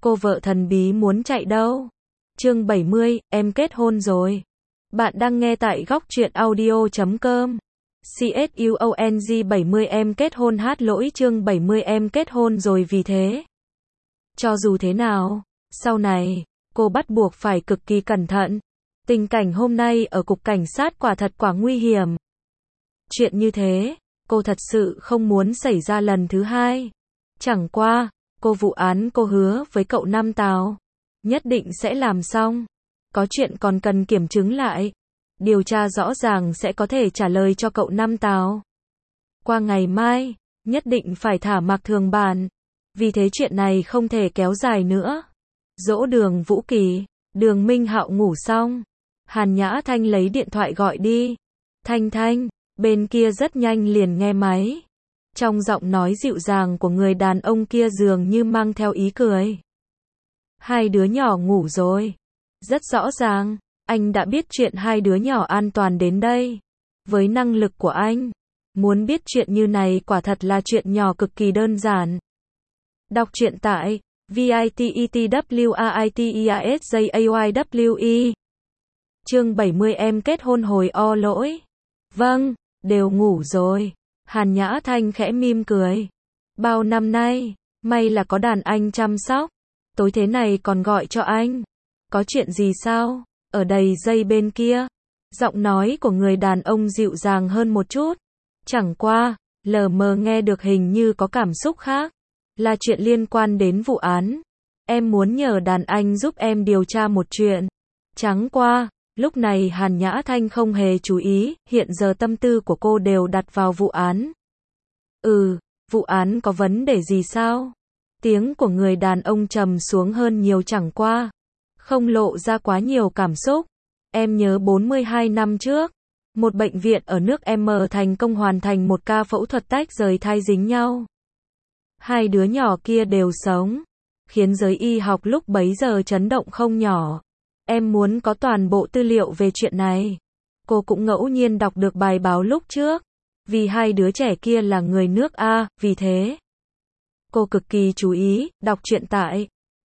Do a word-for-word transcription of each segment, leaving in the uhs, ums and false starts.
Cô vợ thần bí muốn chạy đâu? Chương bảy mươi, em kết hôn rồi. Bạn đang nghe tại góc truyện audio chấm com. CSUONG bảy mươi em kết hôn hát lỗi chương bảy mươi em kết hôn rồi vì thế. Cho dù thế nào, sau này, cô bắt buộc phải cực kỳ cẩn thận. Tình cảnh hôm nay ở cục cảnh sát quả thật quá nguy hiểm. Chuyện như thế, cô thật sự không muốn xảy ra lần thứ hai. Chẳng qua, cô vụ án cô hứa với cậu Nam Tào, nhất định sẽ làm xong. Có chuyện còn cần kiểm chứng lại. Điều tra rõ ràng sẽ có thể trả lời cho cậu Nam Tào. Qua ngày mai, nhất định phải thả Mạc Thường Bản. Vì thế chuyện này không thể kéo dài nữa. Dỗ Đường Vũ Kỳ, Đường Minh Hạo ngủ xong. Hàn Nhã Thanh lấy điện thoại gọi đi. Thanh Thanh, bên kia rất nhanh liền nghe máy. Trong giọng nói dịu dàng của người đàn ông kia dường như mang theo ý cười. Hai đứa nhỏ ngủ rồi. Rất rõ ràng, anh đã biết chuyện hai đứa nhỏ an toàn đến đây. Với năng lực của anh, muốn biết chuyện như này quả thật là chuyện nhỏ cực kỳ đơn giản. Đọc truyện tại vitetwritesjayawe. Chương bảy mươi em kết hôn hồi o lỗi. Vâng, đều ngủ rồi. Hàn Nhã Thanh khẽ mỉm cười. Bao năm nay, may là có đàn anh chăm sóc. Tối thế này còn gọi cho anh. Có chuyện gì sao? Ở đầy dây bên kia. Giọng nói của người đàn ông dịu dàng hơn một chút. Chẳng qua, lờ mờ nghe được hình như có cảm xúc khác. Là chuyện liên quan đến vụ án. Em muốn nhờ đàn anh giúp em điều tra một chuyện. Chẳng qua, lúc này Hàn Nhã Thanh không hề chú ý, hiện giờ tâm tư của cô đều đặt vào vụ án. Ừ, vụ án có vấn đề gì sao? Tiếng của người đàn ông trầm xuống hơn nhiều chẳng qua. Không lộ ra quá nhiều cảm xúc. Em nhớ bốn mươi hai năm trước, một bệnh viện ở nước M thành công hoàn thành một ca phẫu thuật tách rời thai dính nhau. Hai đứa nhỏ kia đều sống, khiến giới y học lúc bấy giờ chấn động không nhỏ. Em muốn có toàn bộ tư liệu về chuyện này. Cô cũng ngẫu nhiên đọc được bài báo lúc trước. Vì hai đứa trẻ kia là người nước A, vì thế cô cực kỳ chú ý, đọc truyện tại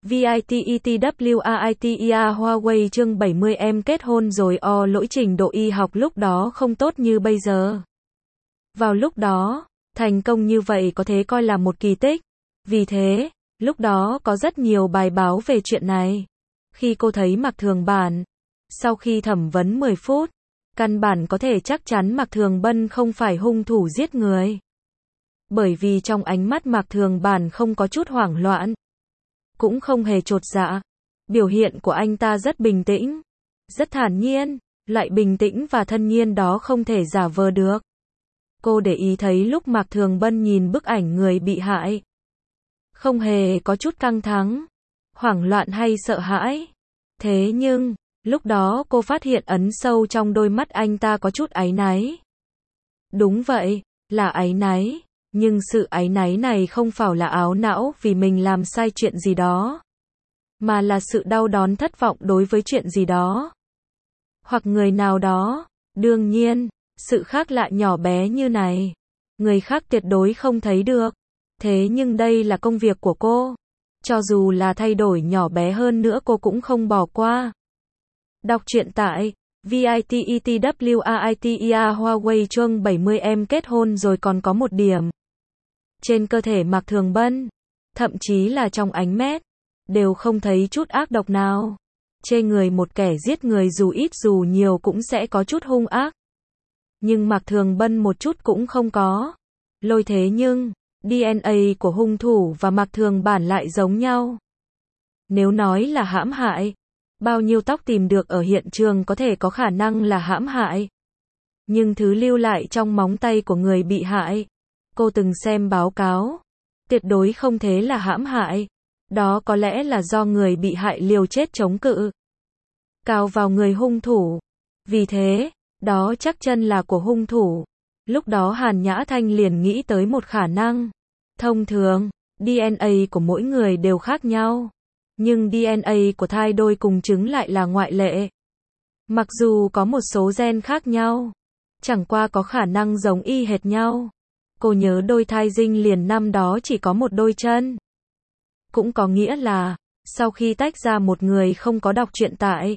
vitetwritesjayawe Huawei chương bảy mươi em kết hôn rồi o lỗi trình độ y học lúc đó không tốt như bây giờ. Vào lúc đó, thành công như vậy có thể coi là một kỳ tích. Vì thế, lúc đó có rất nhiều bài báo về chuyện này. Khi cô thấy Mạc Thường Bản, sau khi thẩm vấn mười phút, căn bản có thể chắc chắn Mạc Thường Bân không phải hung thủ giết người. Bởi vì trong ánh mắt Mạc Thường Bản không có chút hoảng loạn, cũng không hề chột dạ. Biểu hiện của anh ta rất bình tĩnh, rất thản nhiên, loại bình tĩnh và thân nhiên đó không thể giả vờ được. Cô để ý thấy lúc Mạc Thường Bân nhìn bức ảnh người bị hại, không hề có chút căng thẳng, hoảng loạn hay sợ hãi. Thế nhưng, lúc đó cô phát hiện ấn sâu trong đôi mắt anh ta có chút áy náy. Đúng vậy, là áy náy, nhưng sự áy náy này không phải là áo não vì mình làm sai chuyện gì đó, mà là sự đau đớn thất vọng đối với chuyện gì đó, hoặc người nào đó. Đương nhiên, sự khác lạ nhỏ bé như này, người khác tuyệt đối không thấy được. Thế nhưng đây là công việc của cô. Cho dù là thay đổi nhỏ bé hơn nữa cô cũng không bỏ qua. Đọc truyện tại vitetwritesjayawe Huawei chương bảy mươi em kết hôn rồi còn có một điểm. Trên cơ thể Mạc Thường Bân, thậm chí là trong ánh mắt, đều không thấy chút ác độc nào. Trên người một kẻ giết người dù ít dù nhiều cũng sẽ có chút hung ác. Nhưng Mạc Thường Bân một chút cũng không có. Lôi thế nhưng, đê en a của hung thủ và Mạc Thường Bản lại giống nhau. Nếu nói là hãm hại, bao nhiêu tóc tìm được ở hiện trường có thể có khả năng là hãm hại. Nhưng thứ lưu lại trong móng tay của người bị hại, cô từng xem báo cáo, tuyệt đối không thể là hãm hại. Đó có lẽ là do người bị hại liều chết chống cự, cào vào người hung thủ. Vì thế, đó chắc chân là của hung thủ. Lúc đó Hàn Nhã Thanh liền nghĩ tới một khả năng. Thông thường, đê en a của mỗi người đều khác nhau. Nhưng đê en a của thai đôi cùng trứng lại là ngoại lệ. Mặc dù có một số gen khác nhau, chẳng qua có khả năng giống y hệt nhau. Cô nhớ đôi thai dinh liền năm đó chỉ có một đôi chân. Cũng có nghĩa là, Sau khi tách ra một người không có đọc truyện tại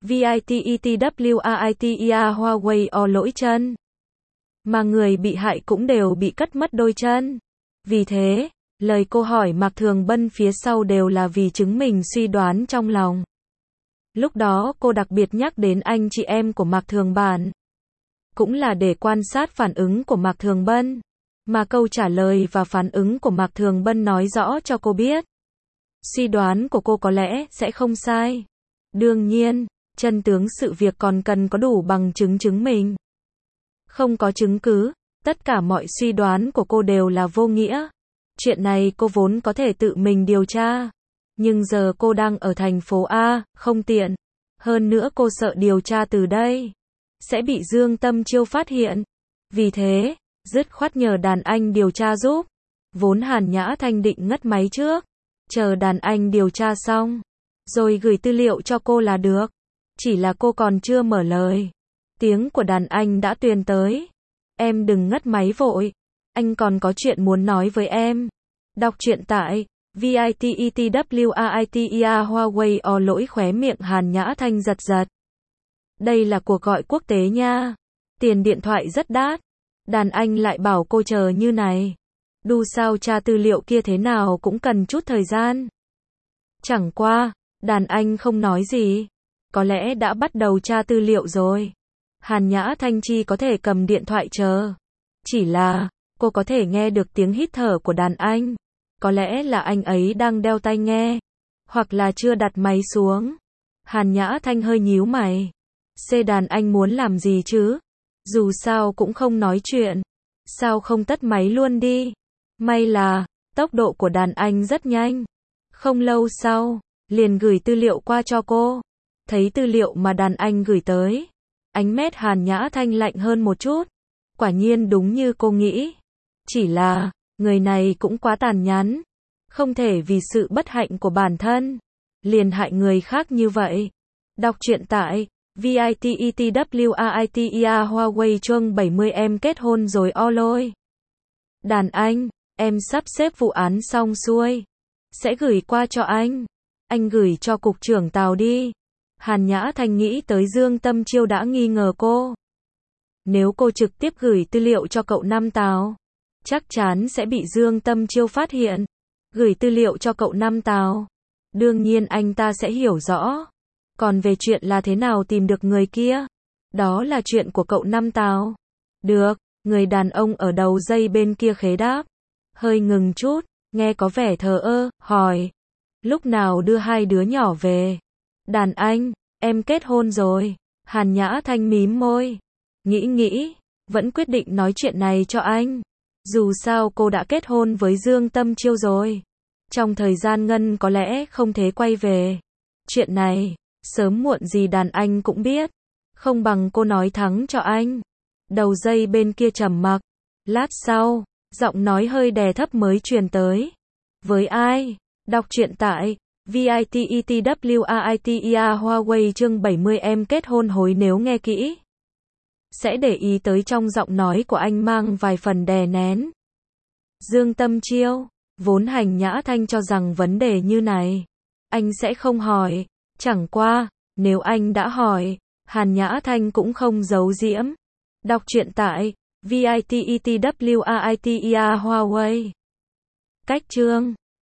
VITETWAITEA Huawei o lỗi chân. Mà người bị hại cũng đều bị cắt mất đôi chân. Vì thế, lời cô hỏi Mạc Thường Bân phía sau đều là vì chứng mình suy đoán trong lòng. Lúc đó cô đặc biệt nhắc đến anh chị em của Mạc Thường Bản. Cũng là để quan sát phản ứng của Mạc Thường Bân. Mà câu trả lời và phản ứng của Mạc Thường Bân nói rõ cho cô biết. Suy đoán của cô có lẽ sẽ không sai. Đương nhiên, chân tướng sự việc còn cần có đủ bằng chứng chứng minh. Không có chứng cứ, tất cả mọi suy đoán của cô đều là vô nghĩa. Chuyện này cô vốn có thể tự mình điều tra. Nhưng giờ cô đang ở thành phố A, không tiện. Hơn nữa cô sợ điều tra từ đây sẽ bị Dương Tâm Chiêu phát hiện. Vì thế, dứt khoát nhờ đàn anh điều tra giúp. Vốn Hàn Nhã Thanh định ngắt máy trước. Chờ đàn anh điều tra xong. Rồi gửi tư liệu cho cô là được. Chỉ là cô còn chưa mở lời. Tiếng của đàn anh đã truyền tới. Em đừng ngắt máy vội. Anh còn có chuyện muốn nói với em. Đọc truyện tại VITETWAITEA Huawei o lỗi khóe miệng Hàn Nhã Thanh giật giật. Đây là cuộc gọi quốc tế nha. Tiền điện thoại rất đắt. Đàn anh lại bảo cô chờ như này. Đu sao tra tư liệu kia thế nào cũng cần chút thời gian. Chẳng qua, đàn anh không nói gì. Có lẽ đã bắt đầu tra tư liệu rồi. Hàn Nhã Thanh chi có thể cầm điện thoại chờ. Chỉ là, cô có thể nghe được tiếng hít thở của đàn anh. Có lẽ là anh ấy đang đeo tai nghe. Hoặc là chưa đặt máy xuống. Hàn Nhã Thanh hơi nhíu mày. Xê đàn anh muốn làm gì chứ? Dù sao cũng không nói chuyện. Sao không tắt máy luôn đi? May là, tốc độ của đàn anh rất nhanh. Không lâu sau, liền gửi tư liệu qua cho cô. Thấy tư liệu mà đàn anh gửi tới. Ánh mét Hàn Nhã Thanh lạnh hơn một chút. Quả nhiên đúng như cô nghĩ. Chỉ là, người này cũng quá tàn nhẫn. Không thể vì sự bất hạnh của bản thân. Liền hại người khác như vậy. Đọc truyện tại VITETWAITEA Huawei chương bảy mươi em kết hôn rồi o lôi. Đàn anh, em sắp xếp vụ án xong xuôi. Sẽ gửi qua cho anh. Anh gửi cho cục trưởng Tào đi. Hàn Nhã Thanh nghĩ tới Dương Tâm Chiêu đã nghi ngờ cô. Nếu cô trực tiếp gửi tư liệu cho cậu Năm Tào, chắc chắn sẽ bị Dương Tâm Chiêu phát hiện. Gửi tư liệu cho cậu Năm Tào. Đương nhiên anh ta sẽ hiểu rõ. Còn về chuyện là thế nào tìm được người kia, đó là chuyện của cậu Năm Tào. Được, người đàn ông ở đầu dây bên kia khế đáp. Hơi ngừng chút, nghe có vẻ thờ ơ, hỏi. Lúc nào đưa hai đứa nhỏ về? Đàn anh, em kết hôn rồi. Hàn Nhã Thanh mím môi. Nghĩ nghĩ, vẫn quyết định nói chuyện này cho anh. Dù sao cô đã kết hôn với Dương Tâm Chiêu rồi. Trong thời gian ngân có lẽ không thể quay về. Chuyện này, sớm muộn gì đàn anh cũng biết. Không bằng cô nói thẳng cho anh. Đầu dây bên kia trầm mặc. Lát sau, giọng nói hơi đè thấp mới truyền tới. Với ai? Đọc truyện tại VITETWAITEA Huawei chương bảy mươi em kết hôn hối nếu nghe kỹ. Sẽ để ý tới trong giọng nói của anh mang vài phần đè nén. Dương Tâm Chiêu, vốn Hàn Nhã Thanh cho rằng vấn đề như này, anh sẽ không hỏi. Chẳng qua, nếu anh đã hỏi, Hàn Nhã Thanh cũng không giấu giễm. Đọc truyện tại VITETWAITEA Huawei. Cách chương